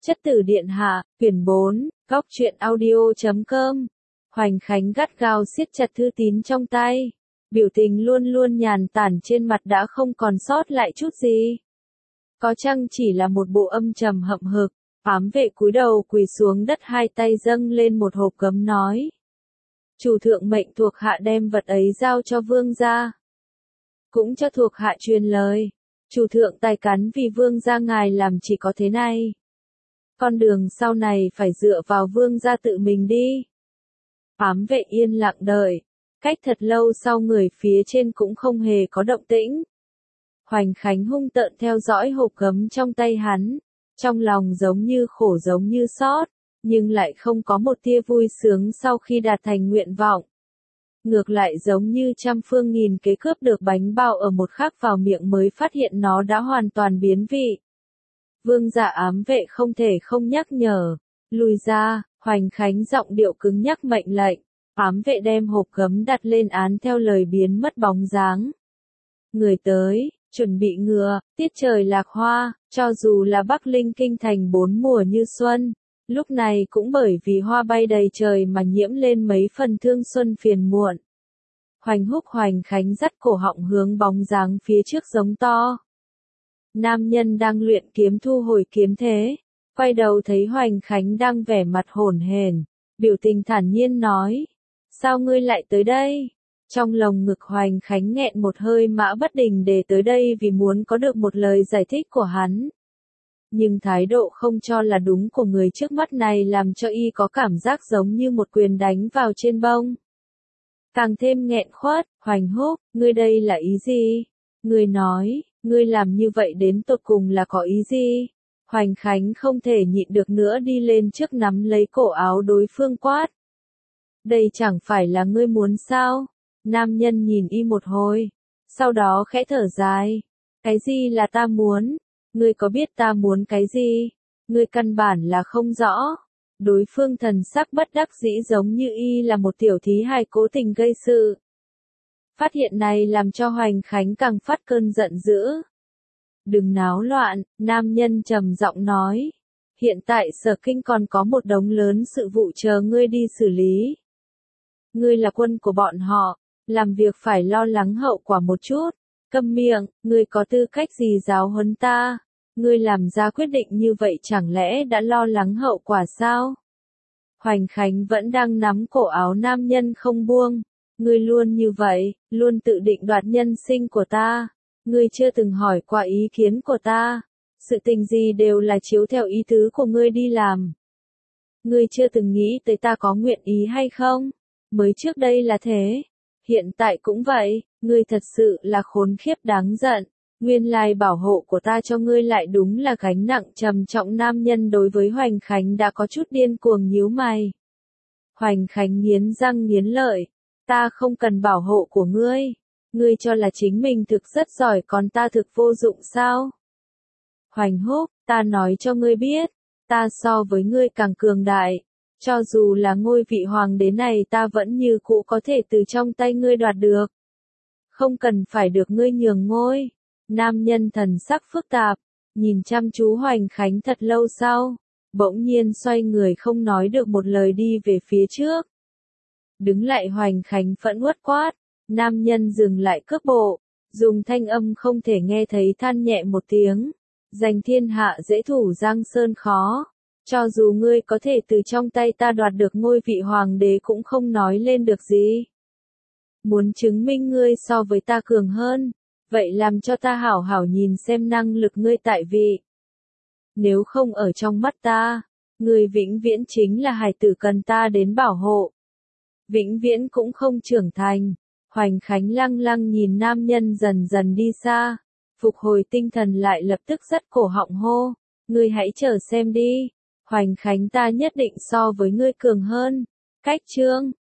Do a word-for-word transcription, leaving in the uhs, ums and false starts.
Chất tử điện hạ, quyển bốn, góc truyện audio chấm com. Hoành Khánh gắt gao siết chặt thư tín trong tay. Biểu tình luôn luôn nhàn tản trên mặt đã không còn sót lại chút gì. Có chăng chỉ là một bộ âm trầm hậm hực. Ám vệ cúi đầu quỳ xuống đất, hai tay dâng lên một hộp gấm nói. Chủ thượng mệnh thuộc hạ đem vật ấy giao cho vương gia. Cũng cho thuộc hạ truyền lời. Chủ thượng tài cán vì vương gia ngài làm chỉ có thế này. Con đường sau này phải dựa vào vương gia tự mình đi. Ám vệ yên lặng đợi. Cách thật lâu sau người phía trên cũng không hề có động tĩnh. Hoành Khánh hung tợn theo dõi hộp gấm trong tay hắn. Trong lòng giống như khổ giống như xót, nhưng lại không có một tia vui sướng sau khi đạt thành nguyện vọng. Ngược lại giống như trăm phương nghìn kế cướp được bánh bao ở một khắc vào miệng mới phát hiện nó đã hoàn toàn biến vị. Vương giả ám vệ không thể không nhắc nhở. Lùi ra, Hoành Khánh giọng điệu cứng nhắc mệnh lệnh. Ám vệ đem hộp gấm đặt lên án theo lời biến mất bóng dáng. Người tới, chuẩn bị ngựa, tiết trời lạc hoa, cho dù là Bắc Linh kinh thành bốn mùa như xuân, lúc này cũng bởi vì hoa bay đầy trời mà nhiễm lên mấy phần thương xuân phiền muộn. Hoành Húc Hoành Khánh dắt cổ họng hướng bóng dáng phía trước giống to. Nam nhân đang luyện kiếm thu hồi kiếm thế, quay đầu thấy Hoành Khánh đang vẻ mặt hổn hển, biểu tình thản nhiên nói, sao ngươi lại tới đây? Trong lồng ngực Hoành Khánh nghẹn một hơi mã bất đình để tới đây vì muốn có được một lời giải thích của hắn. Nhưng thái độ không cho là đúng của người trước mắt này làm cho y có cảm giác giống như một quyền đánh vào trên bông. Càng thêm nghẹn khuất, Hoành Húc, ngươi đây là ý gì? Ngươi nói, ngươi làm như vậy đến tột cùng là có ý gì? Hoành Khánh không thể nhịn được nữa đi lên trước nắm lấy cổ áo đối phương quát. Đây chẳng phải là ngươi muốn sao? Nam nhân nhìn y một hồi, sau đó khẽ thở dài. Cái gì là ta muốn? Ngươi có biết ta muốn cái gì? Ngươi căn bản là không rõ. Đối phương thần sắc bất đắc dĩ giống như y là một tiểu thí hài cố tình gây sự. Phát hiện này làm cho Hoành Khánh càng phát cơn giận dữ. Đừng náo loạn, nam nhân trầm giọng nói. Hiện tại Sở Kinh còn có một đống lớn sự vụ chờ ngươi đi xử lý. Ngươi là quân của bọn họ, làm việc phải lo lắng hậu quả một chút. Câm miệng, ngươi có tư cách gì giáo huấn ta? Ngươi làm ra quyết định như vậy chẳng lẽ đã lo lắng hậu quả sao? Hoành Khánh vẫn đang nắm cổ áo nam nhân không buông. Ngươi luôn như vậy, luôn tự định đoạt nhân sinh của ta. Ngươi chưa từng hỏi qua ý kiến của ta. Sự tình gì đều là chiếu theo ý tứ của ngươi đi làm. Ngươi chưa từng nghĩ tới ta có nguyện ý hay không? Mới trước đây là thế. Hiện tại cũng vậy, ngươi thật sự là khốn khiếp đáng giận. Nguyên lai bảo hộ của ta cho ngươi lại đúng là gánh nặng trầm trọng. Nam nhân đối với Hoành Khánh đã có chút điên cuồng nhíu mày. Hoành Khánh nghiến răng nghiến lợi. Ta không cần bảo hộ của ngươi. Ngươi cho là chính mình thực rất giỏi còn ta thực vô dụng sao? Hoành Húc, ta nói cho ngươi biết, ta so với ngươi càng cường đại. Cho dù là ngôi vị hoàng đế này ta vẫn như cũ có thể từ trong tay ngươi đoạt được. Không cần phải được ngươi nhường ngôi. Nam nhân thần sắc phức tạp, nhìn chăm chú Hoành Khánh thật lâu sau, bỗng nhiên xoay người không nói được một lời đi về phía trước. Đứng lại Hoành Khánh phẫn uất quát, nam nhân dừng lại cước bộ, dùng thanh âm không thể nghe thấy than nhẹ một tiếng. Giành thiên hạ dễ thủ giang sơn khó. Cho dù ngươi có thể từ trong tay ta đoạt được ngôi vị hoàng đế cũng không nói lên được gì. Muốn chứng minh ngươi so với ta cường hơn, vậy làm cho ta hảo hảo nhìn xem năng lực ngươi tại vị. Nếu không ở trong mắt ta, ngươi vĩnh viễn chính là hài tử cần ta đến bảo hộ. Vĩnh viễn cũng không trưởng thành. Hoành Khánh lăng lăng nhìn nam nhân dần dần đi xa, phục hồi tinh thần lại lập tức dắt cổ họng hô, ngươi hãy chờ xem đi. Hoành Khánh ta nhất định so với ngươi cường hơn. Cách chương